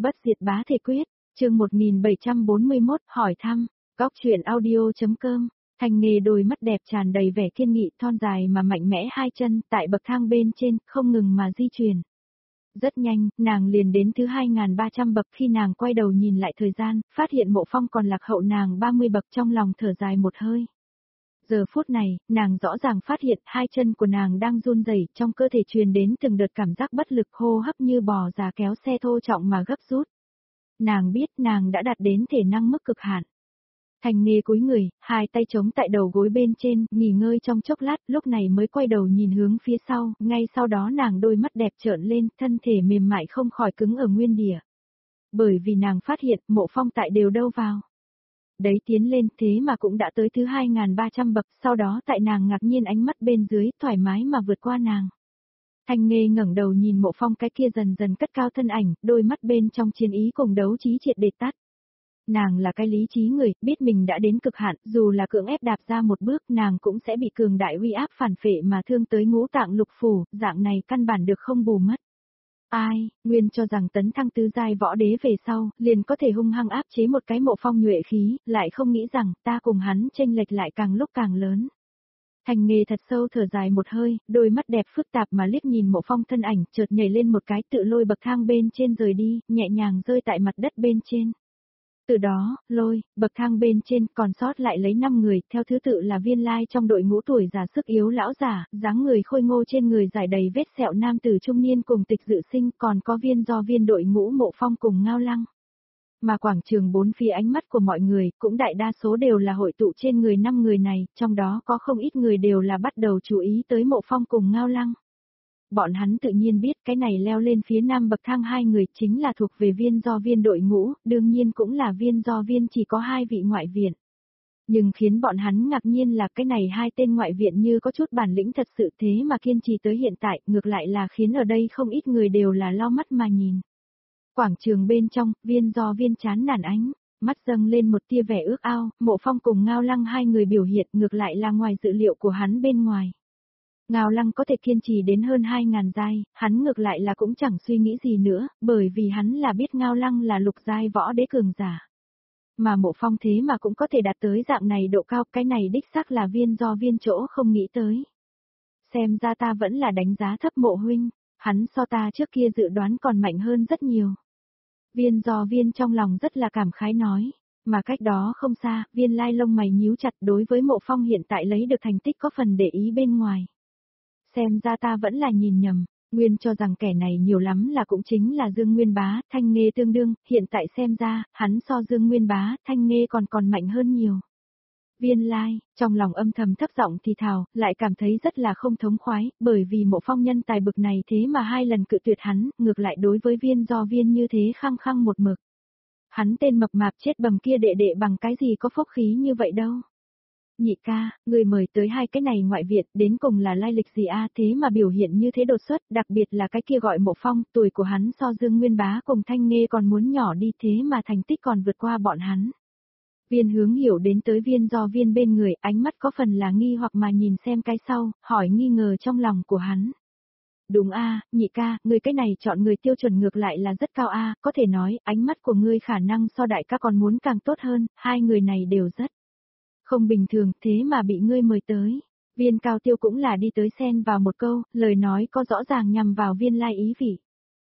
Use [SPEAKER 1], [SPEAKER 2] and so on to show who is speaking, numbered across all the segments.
[SPEAKER 1] Bất diệt bá thể quyết, chương 1741, hỏi thăm, Cóc truyện audio.com, Thành Nghê đôi mắt đẹp tràn đầy vẻ kiên nghị, thon dài mà mạnh mẽ hai chân tại bậc thang bên trên, không ngừng mà di chuyển. Rất nhanh, nàng liền đến thứ 2300 bậc. Khi nàng quay đầu nhìn lại thời gian, phát hiện Mộ Phong còn lạc hậu nàng 30 bậc, trong lòng thở dài một hơi. Giờ phút này, nàng rõ ràng phát hiện hai chân của nàng đang run rẩy, trong cơ thể truyền đến từng đợt cảm giác bất lực, hô hấp như bò già kéo xe thô trọng mà gấp rút. Nàng biết nàng đã đạt đến thể năng mức cực hạn. Thành Nghê cúi người, hai tay chống tại đầu gối bên trên, nghỉ ngơi trong chốc lát, lúc này mới quay đầu nhìn hướng phía sau, ngay sau đó nàng đôi mắt đẹp trợn lên, thân thể mềm mại không khỏi cứng ở nguyên địa. Bởi vì nàng phát hiện, Mộ Phong tại đều đâu vào. Đấy tiến lên, thế mà cũng đã tới thứ 2300 bậc, sau đó tại nàng ngạc nhiên ánh mắt bên dưới, thoải mái mà vượt qua nàng. Thành Nghê ngẩng đầu nhìn Mộ Phong cái kia dần dần cất cao thân ảnh, đôi mắt bên trong chiến ý cùng đấu trí triệt để tắt. Nàng là cái lý trí người, biết mình đã đến cực hạn, dù là cưỡng ép đạp ra một bước, nàng cũng sẽ bị cường đại uy áp phản phệ mà thương tới ngũ tạng lục phủ, dạng này căn bản được không bù mất. Ai, nguyên cho rằng tấn thăng tứ giai võ đế về sau, liền có thể hung hăng áp chế một cái Mộ Phong nhuệ khí, lại không nghĩ rằng, ta cùng hắn chênh lệch lại càng lúc càng lớn. Thành Nghê thật sâu thở dài một hơi, đôi mắt đẹp phức tạp mà liếc nhìn Mộ Phong thân ảnh, chợt nhảy lên một cái tự lôi bậc thang bên trên rời đi, nhẹ nhàng rơi tại mặt đất bên trên. Từ đó, bậc thang bên trên còn sót lại lấy 5 người, theo thứ tự là Viên Lai trong đội ngũ tuổi già sức yếu lão giả, dáng người khôi ngô trên người dài đầy vết sẹo nam tử trung niên cùng Tịch Dự Sinh, còn có Viên đội ngũ Mộ Phong cùng Ngao Lăng. Mà quảng trường bốn phía ánh mắt của mọi người cũng đại đa số đều là hội tụ trên người 5 người này, trong đó có không ít người đều là bắt đầu chú ý tới Mộ Phong cùng Ngao Lăng. Bọn hắn tự nhiên biết cái này leo lên phía nam bậc thang hai người chính là thuộc về Viên đội ngũ, đương nhiên cũng là Viên chỉ có 2 vị ngoại viện. Nhưng khiến bọn hắn ngạc nhiên là cái này 2 tên ngoại viện như có chút bản lĩnh thật sự, thế mà kiên trì tới hiện tại, ngược lại là khiến ở đây không ít người đều là lo mắt mà nhìn. Quảng trường bên trong, Viên chán nản ánh, mắt dâng lên một tia vẻ ước ao, Mộ Phong cùng Ngao Lăng 2 người biểu hiện ngược lại là ngoài dự liệu của hắn bên ngoài. Ngao Lăng có thể kiên trì đến hơn 2000 giai, hắn ngược lại là cũng chẳng suy nghĩ gì nữa, bởi vì hắn là biết Ngao Lăng là lục giai võ đế cường giả. Mà Mộ Phong thế mà cũng có thể đạt tới dạng này độ cao, cái này đích xác là Viên chỗ không nghĩ tới. Xem ra ta vẫn là đánh giá thấp Mộ huynh, hắn so ta trước kia dự đoán còn mạnh hơn rất nhiều. Viên trong lòng rất là cảm khái nói. Mà cách đó không xa, Viên Lai lông mày nhíu chặt, đối với Mộ Phong hiện tại lấy được thành tích có phần để ý bên ngoài. Xem ra ta vẫn là nhìn nhầm, nguyên cho rằng kẻ này nhiều lắm là cũng chính là Dương Nguyên Bá, Thanh Nghê tương đương, hiện tại xem ra, hắn so Dương Nguyên Bá, Thanh Nghê còn mạnh hơn nhiều. Viên Lai, trong lòng âm thầm thấp giọng thì thào, lại cảm thấy rất là không thống khoái, bởi vì Mộ Phong nhân tài bực này thế mà 2 lần cự tuyệt hắn, ngược lại đối với Viên như thế khăng khăng một mực. Hắn tên mập mạp chết bầm kia đệ đệ bằng cái gì có phúc khí như vậy đâu. Nhị ca, người mời tới 2 cái này ngoại viện, đến cùng là lai lịch gì a, thế mà biểu hiện như thế đột xuất, đặc biệt là cái kia gọi Mộ Phong, tuổi của hắn so Dương Nguyên Bá cùng Thanh Nghê còn muốn nhỏ đi, thế mà thành tích còn vượt qua bọn hắn. Viên Hướng Hiểu đến tới Viên bên người, ánh mắt có phần là nghi hoặc mà nhìn xem cái sau, hỏi nghi ngờ trong lòng của hắn. Đúng a, nhị ca, người cái này chọn người tiêu chuẩn ngược lại là rất cao a, có thể nói, ánh mắt của ngươi khả năng so đại ca còn muốn càng tốt hơn, 2 người này đều rất không bình thường, thế mà bị ngươi mời tới. Viên Cao Tiêu cũng là đi tới xen vào một câu, lời nói có rõ ràng nhằm vào Viên Lai ý vị.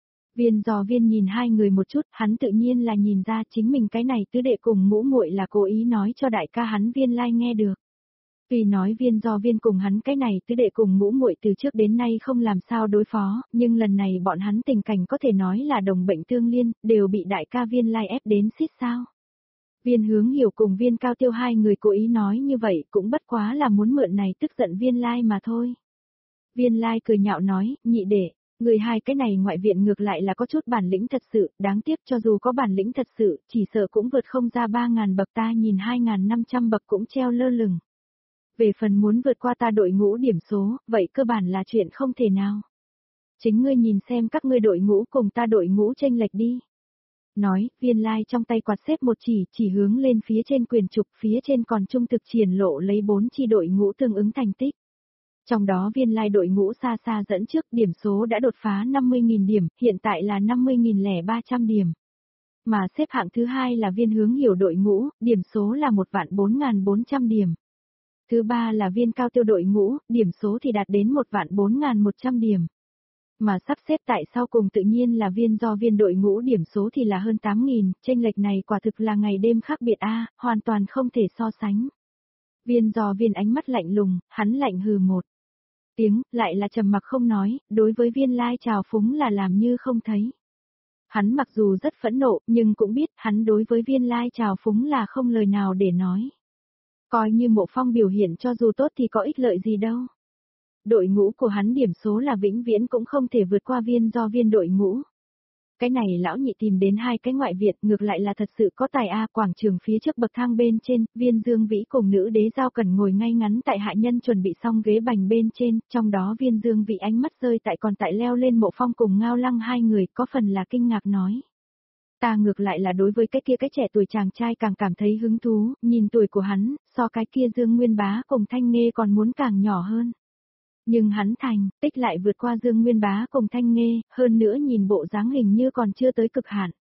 [SPEAKER 1] Viên nhìn 2 người một chút, hắn tự nhiên là nhìn ra chính mình cái này tứ đệ cùng ngũ muội là cố ý nói cho đại ca hắn Viên Lai nghe được. Tuy nói Viên cùng hắn cái này tứ đệ cùng ngũ muội từ trước đến nay không làm sao đối phó, nhưng lần này bọn hắn tình cảnh có thể nói là đồng bệnh tương liên, đều bị đại ca Viên Lai ép đến xít sao. Viên Hướng Hiểu cùng Viên Cao Tiêu 2 người cố ý nói như vậy cũng bất quá là muốn mượn này tức giận Viên Lai mà thôi. Viên Lai cười nhạo nói, nhị đệ, người 2 cái này ngoại viện ngược lại là có chút bản lĩnh thật sự, đáng tiếc cho dù có bản lĩnh thật sự, chỉ sợ cũng vượt không ra 3000 bậc, ta nhìn 2500 bậc cũng treo lơ lửng. Về phần muốn vượt qua ta đội ngũ điểm số, vậy cơ bản là chuyện không thể nào. Chính ngươi nhìn xem các ngươi đội ngũ cùng ta đội ngũ chênh lệch đi. Nói, Viên Lai trong tay quạt xếp một chỉ hướng lên phía trên quyền trục, phía trên còn trung thực triển lộ lấy 4 chi đội ngũ tương ứng thành tích. Trong đó Viên Lai đội ngũ xa xa dẫn trước, điểm số đã đột phá 50.000 điểm, hiện tại là 50.300 điểm. Mà xếp hạng thứ hai là Viên Hướng Hiểu đội ngũ, điểm số là 1.4.400 điểm. Thứ ba là Viên Cao Tiêu đội ngũ, điểm số thì đạt đến 1.4.100 điểm. Mà sắp xếp tại sau cùng tự nhiên là Viên Do Viên đội ngũ, điểm số thì là hơn 8.000, chênh lệch này quả thực là ngày đêm khác biệt hoàn toàn không thể so sánh. Viên Do Viên ánh mắt lạnh lùng, hắn lạnh hừ một tiếng, lại là trầm mặc không nói, đối với Viên Lai trào phúng là làm như không thấy. Hắn mặc dù rất phẫn nộ, nhưng cũng biết hắn đối với Viên Lai trào phúng là không lời nào để nói. Coi như Mộ Phong biểu hiện cho dù tốt thì có ích lợi gì đâu. Đội ngũ của hắn điểm số là vĩnh viễn cũng không thể vượt qua Viên Do Viên đội ngũ. Cái này lão nhị tìm đến hai cái ngoại viện, ngược lại là thật sự có tài quảng trường phía trước bậc thang bên trên, Viên Dương Vĩ cùng nữ đế Giao Cần ngồi ngay ngắn tại hạ nhân chuẩn bị xong ghế bành bên trên, trong đó Viên Dương Vĩ ánh mắt rơi tại còn tại leo lên Mộ Phong cùng Ngao Lăng hai người, có phần là kinh ngạc nói. Ta ngược lại là đối với cái kia cái trẻ tuổi chàng trai càng cảm thấy hứng thú, nhìn tuổi của hắn, so cái kia Dương Nguyên Bá cùng Thanh Nghê còn muốn càng nhỏ hơn. Nhưng hắn thành tích lại vượt qua Dương Nguyên Bá cùng Thanh Nghê, hơn nữa nhìn bộ dáng hình như còn chưa tới cực hạn.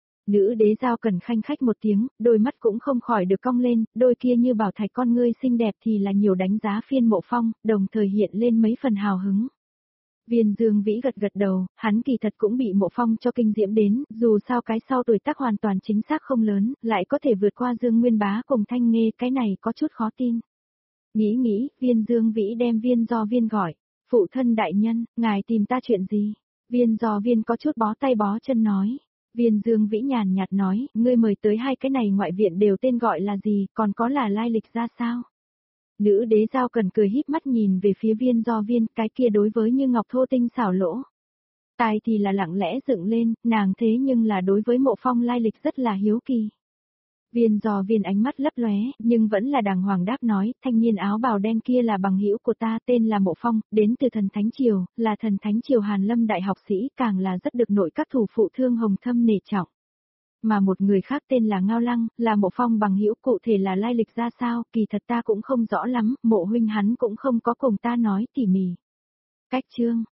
[SPEAKER 1] Nữ đế Giao Cần khanh khách một tiếng, đôi mắt cũng không khỏi được cong lên, đôi kia như bảo thạch con ngươi xinh đẹp thì là nhiều đánh giá phiên Mộ Phong, đồng thời hiện lên mấy phần hào hứng. Viên Dương Vĩ gật gật đầu, hắn kỳ thật cũng bị Mộ Phong cho kinh diễm đến, dù sao cái sau tuổi tác hoàn toàn chính xác không lớn, lại có thể vượt qua Dương Nguyên Bá cùng Thanh Nghê, cái này có chút khó tin. Nghĩ, Viên Dương Vĩ đem Viên Do Viên gọi, phụ thân đại nhân, ngài tìm ta chuyện gì? Viên Do Viên có chút bó tay bó chân nói. Viên Dương Vĩ nhàn nhạt nói, ngươi mời tới hai cái này ngoại viện đều tên gọi là gì, còn có là lai lịch ra sao? Nữ đế Giao Cần cười híp mắt nhìn về phía Viên Do Viên, cái kia đối với như ngọc thô tinh xảo lỗ. Tai thì là lặng lẽ dựng lên, nàng thế nhưng là đối với Mộ Phong lai lịch rất là hiếu kỳ. Viên Do Viên ánh mắt lấp lóe, nhưng vẫn là đàng hoàng đáp nói, thanh niên áo bào đen kia là bằng hữu của ta, tên là Mộ Phong, đến từ Thần Thánh Triều, là Thần Thánh Triều Hàn Lâm đại học sĩ, càng là rất được nội các thủ phụ Thương Hồng Thâm nể trọng. Mà một người khác tên là Ngao Lăng, là Mộ Phong bằng hữu, cụ thể là lai lịch ra sao, kỳ thật ta cũng không rõ lắm, Mộ huynh hắn cũng không có cùng ta nói tỉ mỉ. Cách chương